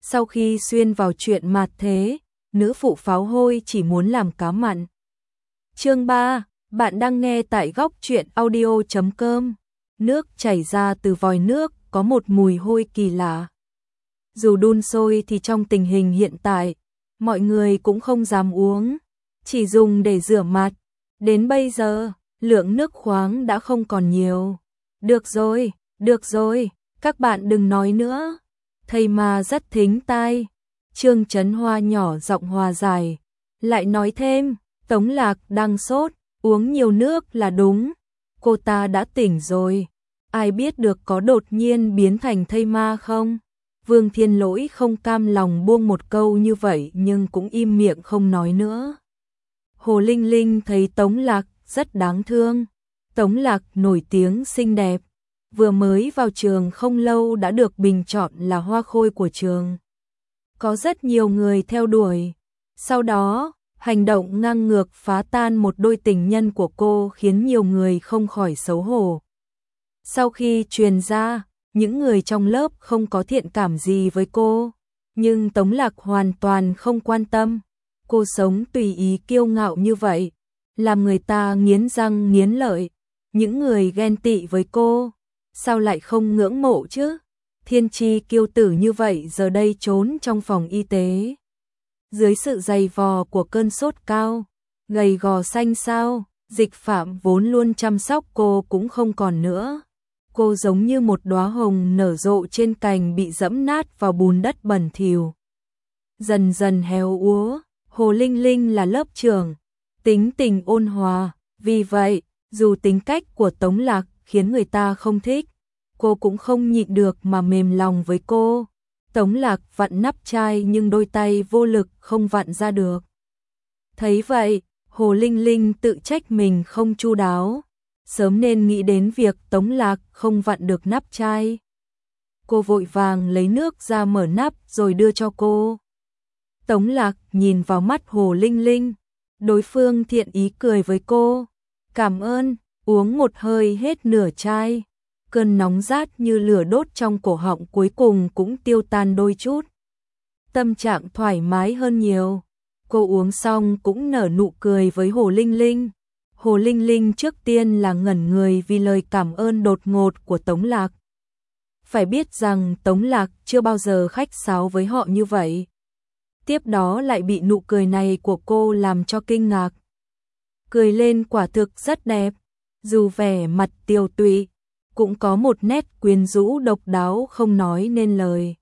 Sau khi xuyên vào chuyện mạt thế, nữ phụ pháo hôi chỉ muốn làm cá mặn. Chương 3, bạn đang nghe tại góc truyện audio.com. Nước chảy ra từ vòi nước có một mùi hôi kỳ lạ. Dù đun sôi thì trong tình hình hiện tại, mọi người cũng không dám uống, chỉ dùng để rửa mặt. Đến bây giờ, lượng nước khoáng đã không còn nhiều. Được rồi, các bạn đừng nói nữa. Thầy mà rất thính tai. Trương Chấn Hoa nhỏ giọng hòa giải, lại nói thêm, Tống Lạc đang sốt, uống nhiều nước là đúng. Cô ta đã tỉnh rồi, ai biết được có đột nhiên biến thành thây ma không? Vương Thiên Lỗi không cam lòng buông một câu như vậy nhưng cũng im miệng không nói nữa. Hồ Linh Linh thấy Tống Lạc rất đáng thương. Tống Lạc nổi tiếng xinh đẹp, vừa mới vào trường không lâu đã được bình chọn là hoa khôi của trường. Có rất nhiều người theo đuổi. Sau đó, hành động ngang ngược phá tan một đôi tình nhân của cô khiến nhiều người không khỏi xấu hổ. Sau khi truyền ra, những người trong lớp không có thiện cảm gì với cô, nhưng Tống Lạc hoàn toàn không quan tâm. Cô sống tùy ý kiêu ngạo như vậy, làm người ta nghiến răng nghiến lợi. Những người ghen tị với cô, sao lại không ngưỡng mộ chứ? Thiên chi kiêu tử như vậy giờ đây trốn trong phòng y tế. Dưới sự dày vò của cơn sốt cao, gầy gò xanh xao, Dịch Phạm vốn luôn chăm sóc cô cũng không còn nữa. Cô giống như một đóa hồng nở rộ trên cành bị dẫm nát vào bùn đất bẩn thỉu. Dần dần héo úa, Hồ Linh Linh là lớp trưởng, tính tình ôn hòa, vì vậy, dù tính cách của Tống Lạc khiến người ta không thích, cô cũng không nhịn được mà mềm lòng với cô. Tống Lạc vặn nắp chai nhưng đôi tay vô lực không vặn ra được. Thấy vậy, Hồ Linh Linh tự trách mình không chu đáo, sớm nên nghĩ đến việc Tống Lạc không vặn được nắp chai. Cô vội vàng lấy nước ra mở nắp rồi đưa cho cô. Tống Lạc nhìn vào mắt Hồ Linh Linh, đối phương thiện ý cười với cô. Cảm ơn, uống một hơi hết nửa chai. Cơn nóng rát như lửa đốt trong cổ họng cuối cùng cũng tiêu tan đôi chút. Tâm trạng thoải mái hơn nhiều. Cô uống xong cũng nở nụ cười với Hồ Linh Linh. Hồ Linh Linh trước tiên là ngẩn người vì lời cảm ơn đột ngột của Tống Lạc. Phải biết rằng Tống Lạc chưa bao giờ khách sáo với họ như vậy. Tiếp đó lại bị nụ cười này của cô làm cho kinh ngạc. Cười lên quả thực rất đẹp, dù vẻ mặt tiều tụy, cũng có một nét quyến rũ độc đáo không nói nên lời.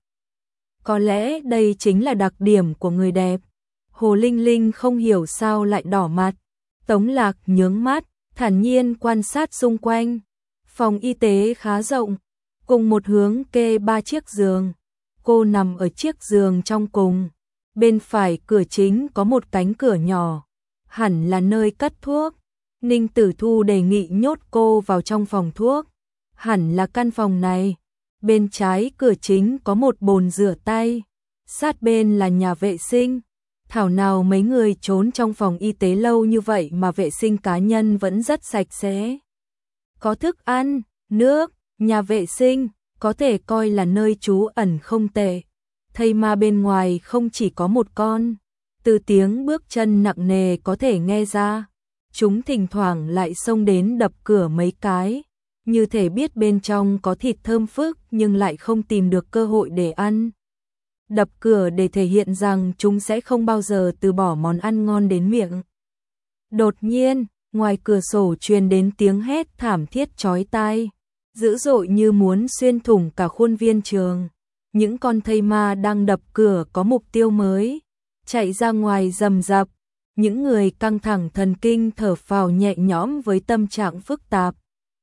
Có lẽ đây chính là đặc điểm của người đẹp. Hồ Linh Linh không hiểu sao lại đỏ mặt. Tống Lạc nhướng mắt, thản nhiên quan sát xung quanh. Phòng y tế khá rộng, cùng một hướng kê 3 chiếc giường. Cô nằm ở chiếc giường trong cùng. Bên phải cửa chính có một cánh cửa nhỏ, hẳn là nơi cất thuốc. Ninh Tử Thu đề nghị nhốt cô vào trong phòng thuốc. Hẳn là căn phòng này. Bên trái cửa chính có một bồn rửa tay, sát bên là nhà vệ sinh. Thảo nào mấy người trốn trong phòng y tế lâu như vậy mà vệ sinh cá nhân vẫn rất sạch sẽ. Có thức ăn, nước, nhà vệ sinh, có thể coi là nơi trú ẩn không tệ. Thây ma bên ngoài không chỉ có một con, từ tiếng bước chân nặng nề có thể nghe ra. Chúng thỉnh thoảng lại xông đến đập cửa mấy cái, như thể biết bên trong có thịt thơm phức nhưng lại không tìm được cơ hội để ăn. Đập cửa để thể hiện rằng chúng sẽ không bao giờ từ bỏ món ăn ngon đến miệng. Đột nhiên, ngoài cửa sổ truyền đến tiếng hét thảm thiết chói tai, dữ dội như muốn xuyên thủng cả khuôn viên trường. Những con thây ma đang đập cửa có mục tiêu mới, chạy ra ngoài rầm rập. Những người căng thẳng thần kinh thở phào nhẹ nhõm với tâm trạng phức tạp.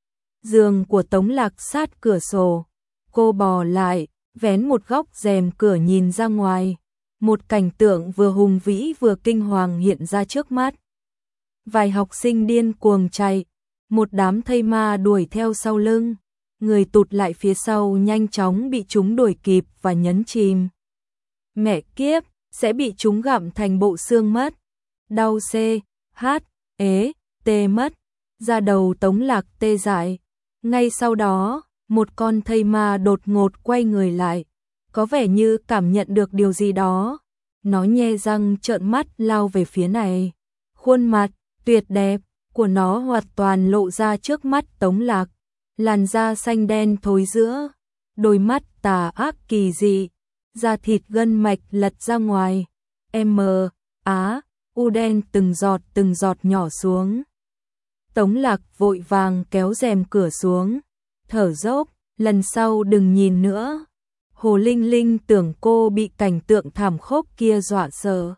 Giường của Tống Lạc sát cửa sổ, cô bò lại, vén một góc rèm cửa nhìn ra ngoài. Một cảnh tượng vừa hùng vĩ vừa kinh hoàng hiện ra trước mắt. Vài học sinh điên cuồng chạy, một đám thây ma đuổi theo sau lưng. Người tụt lại phía sau nhanh chóng bị chúng đuổi kịp và nhấn chìm. Mẹ kiếp, sẽ bị chúng gặm thành bộ xương mất. Đau tê mất. Da đầu Tống Lạc tê dại. Ngay sau đó, một con thây ma đột ngột quay người lại, có vẻ như cảm nhận được điều gì đó. Nó nhe răng trợn mắt lao về phía này. Khuôn mặt tuyệt đẹp của nó hoàn toàn lộ ra trước mắt Tống Lạc. Làn da xanh đen thối giữa, đôi mắt tà ác kỳ dị, da thịt gân mạch lật ra ngoài. U đen từng giọt nhỏ xuống. Tống Lạc vội vàng kéo rèm cửa xuống, thở dốc, lần sau đừng nhìn nữa. Hồ Linh Linh tưởng cô bị cảnh tượng thảm khốc kia dọa sợ.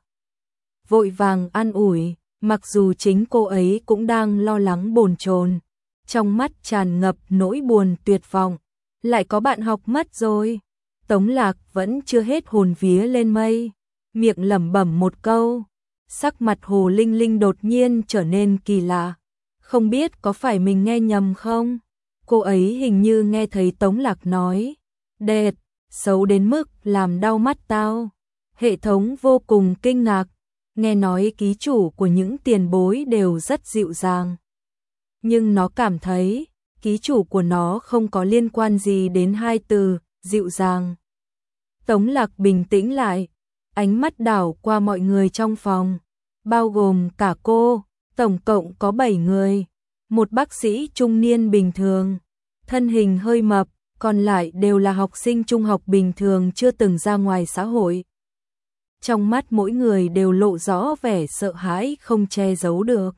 Vội vàng an ủi, mặc dù chính cô ấy cũng đang lo lắng bồn chồn, trong mắt tràn ngập nỗi buồn tuyệt vọng. Lại có bạn học mất rồi. Tống Lạc vẫn chưa hết hồn vía lên mây, miệng lẩm bẩm một câu. Sắc mặt Hồ Linh Linh đột nhiên trở nên kỳ lạ. Không biết có phải mình nghe nhầm không? Cô ấy hình như nghe thấy Tống Lạc nói, đệt, xấu đến mức làm đau mắt tao. Hệ thống vô cùng kinh ngạc, nghe nói ký chủ của những tiền bối đều rất dịu dàng. Nhưng nó cảm thấy, ký chủ của nó không có liên quan gì đến hai từ, dịu dàng. Tống Lạc bình tĩnh lại, ánh mắt đảo qua mọi người trong phòng, bao gồm cả cô, tổng cộng có 7 người. Một bác sĩ trung niên bình thường, thân hình hơi mập, còn lại đều là học sinh trung học bình thường chưa từng ra ngoài xã hội. Trong mắt mỗi người đều lộ rõ vẻ sợ hãi không che giấu được.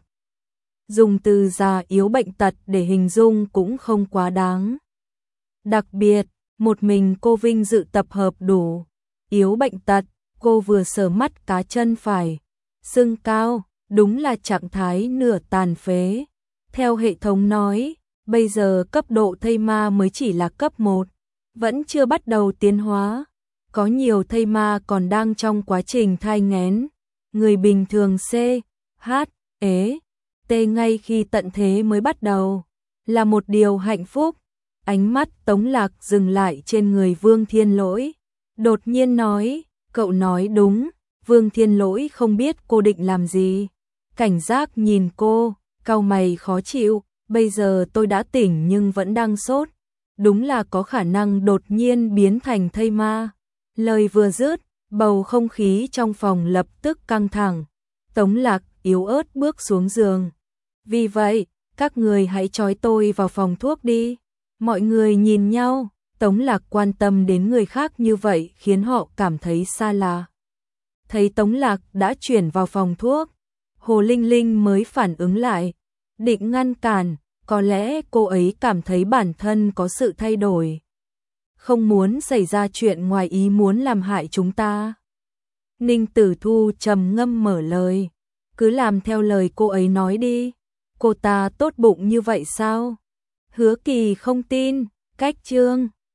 Dùng từ già yếu bệnh tật để hình dung cũng không quá đáng. Đặc biệt, một mình cô Vinh dự tập hợp đủ. Yếu bệnh tật, cô vừa sờ mắt cá chân phải. Sưng cao, đúng là trạng thái nửa tàn phế. Theo hệ thống nói, bây giờ cấp độ thây ma mới chỉ là cấp 1, vẫn chưa bắt đầu tiến hóa. Có nhiều thây ma còn đang trong quá trình thai nghén. Người bình thường C, H, E, T ngay khi tận thế mới bắt đầu. Là một điều hạnh phúc. Ánh mắt Tống Lạc dừng lại trên người Vương Thiên Lỗi. Đột nhiên nói, cậu nói đúng, Vương Thiên Lỗi không biết cô định làm gì. Cảnh giác nhìn cô, cau mày khó chịu, bây giờ tôi đã tỉnh nhưng vẫn đang sốt. Đúng là có khả năng đột nhiên biến thành thây ma. Lời vừa dứt, bầu không khí trong phòng lập tức căng thẳng. Tống Lạc yếu ớt bước xuống giường. Vì vậy, các người hãy trói tôi vào phòng thuốc đi. Mọi người nhìn nhau, Tống Lạc quan tâm đến người khác như vậy khiến họ cảm thấy xa lạ. Thấy Tống Lạc đã chuyển vào phòng thuốc, Hồ Linh Linh mới phản ứng lại, định ngăn cản, có lẽ cô ấy cảm thấy bản thân có sự thay đổi. Không muốn xảy ra chuyện ngoài ý muốn làm hại chúng ta. Ninh Tử Thu trầm ngâm mở lời, cứ làm theo lời cô ấy nói đi. Cô ta tốt bụng như vậy sao? Hứa Kỳ không tin, cách chương